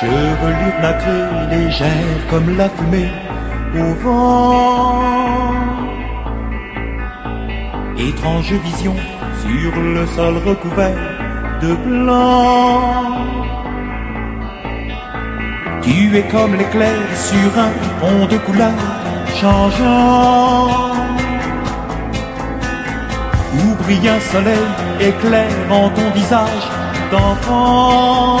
chevelure nacrée, légère comme la fumée au vent. Étrange vision sur le sol recouvert de blanc. Tu es comme l'éclair sur un pont de couleurs changeant, où brille un soleil éclairant ton visage d'enfant.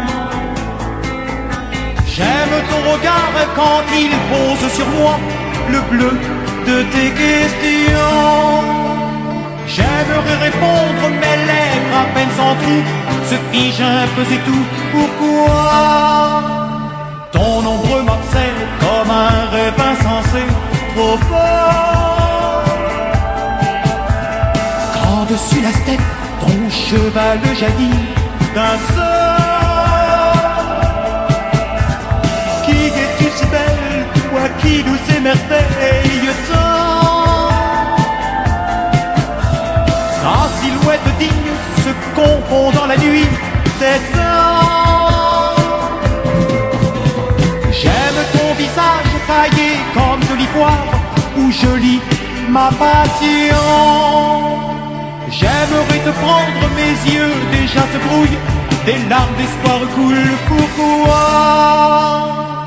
J'aime ton regard quand il pose sur moi le bleu de tes questions. J'aimerais répondre, mes lèvres à peine s'entrouvent, se figent un peu, c'est tout. Pourquoi ton ombre m'obsède comme un rêve insensé, trop fort. Quand dessus la steppe, ton cheval jaillit d'un sort. Qui es-tu si belle, toi qui nous émerveille tant? Sa silhouette digne se confond dans la nuit des temps. J'aime ton visage taillé comme de l'ivoire où je lis ma passion. J'aimerais te prendre, mes yeux déjà se brouillent, des larmes d'espoir coulent. Pourquoi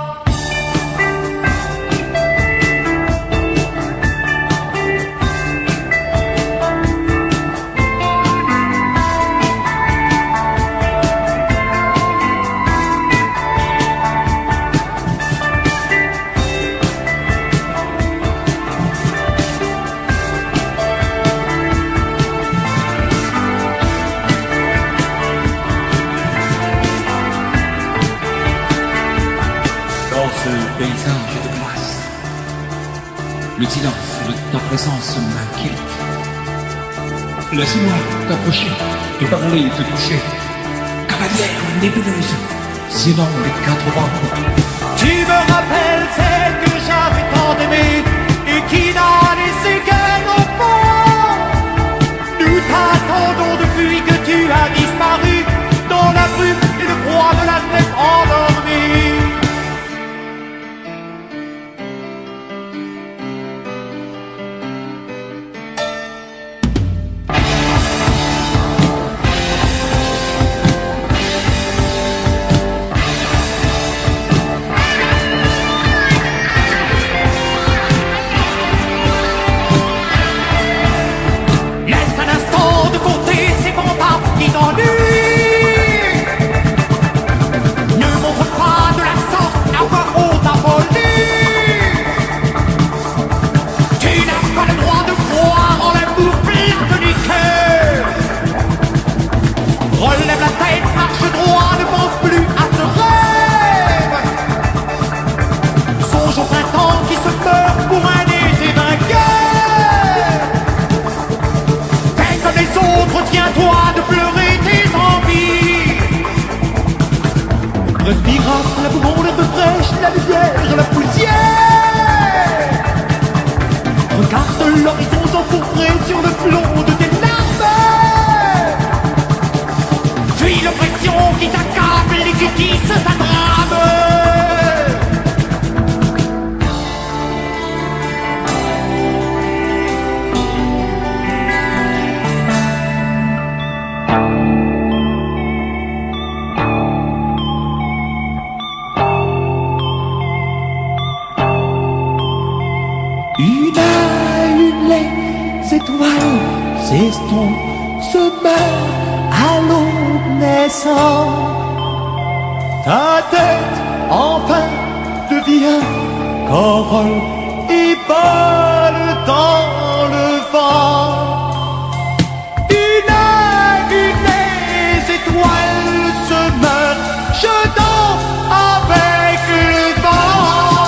dans ce paysage de glace, le silence de ta présence m'inquiète. Laissez-moi t'approcher, te parler, te toucher. Cavalière nébuleuse, sinon les quatre vents. tu me rappelles celle que j'avais tant aimée et qui n'a laissé qu'un enfant. Nous t'attendons depuis que tu as disparu dans la brume et le froid de la steppe endormie. Laisse un instant de compter ces fantasmes qui t'ennuient. Ne montre pas de la sorte à voix haute ta folie. Tu n'as pas le droit de croire en l'amour platonique. Relève la tête, marche droit, ne pense plus à ce rêve. Songe au printemps qui se meurt pour un été vainqueur. Fais comme les autres, tiens-toi de pleurer tes envies. Respirasse la poumon, l'herbe fraîche, la lumière, la poussière. Regarde l'horizon s'empourprer sur le flot de tes larmes. Fuis l'oppression qui t'accable et qui tisse ta drame. Une à une, les étoiles s'estompent, se meurent à l'aube naissant. Ta tête, enfin, devient corolle et vole dans le vent. Une à une, les étoiles se meurent, je danse avec le vent.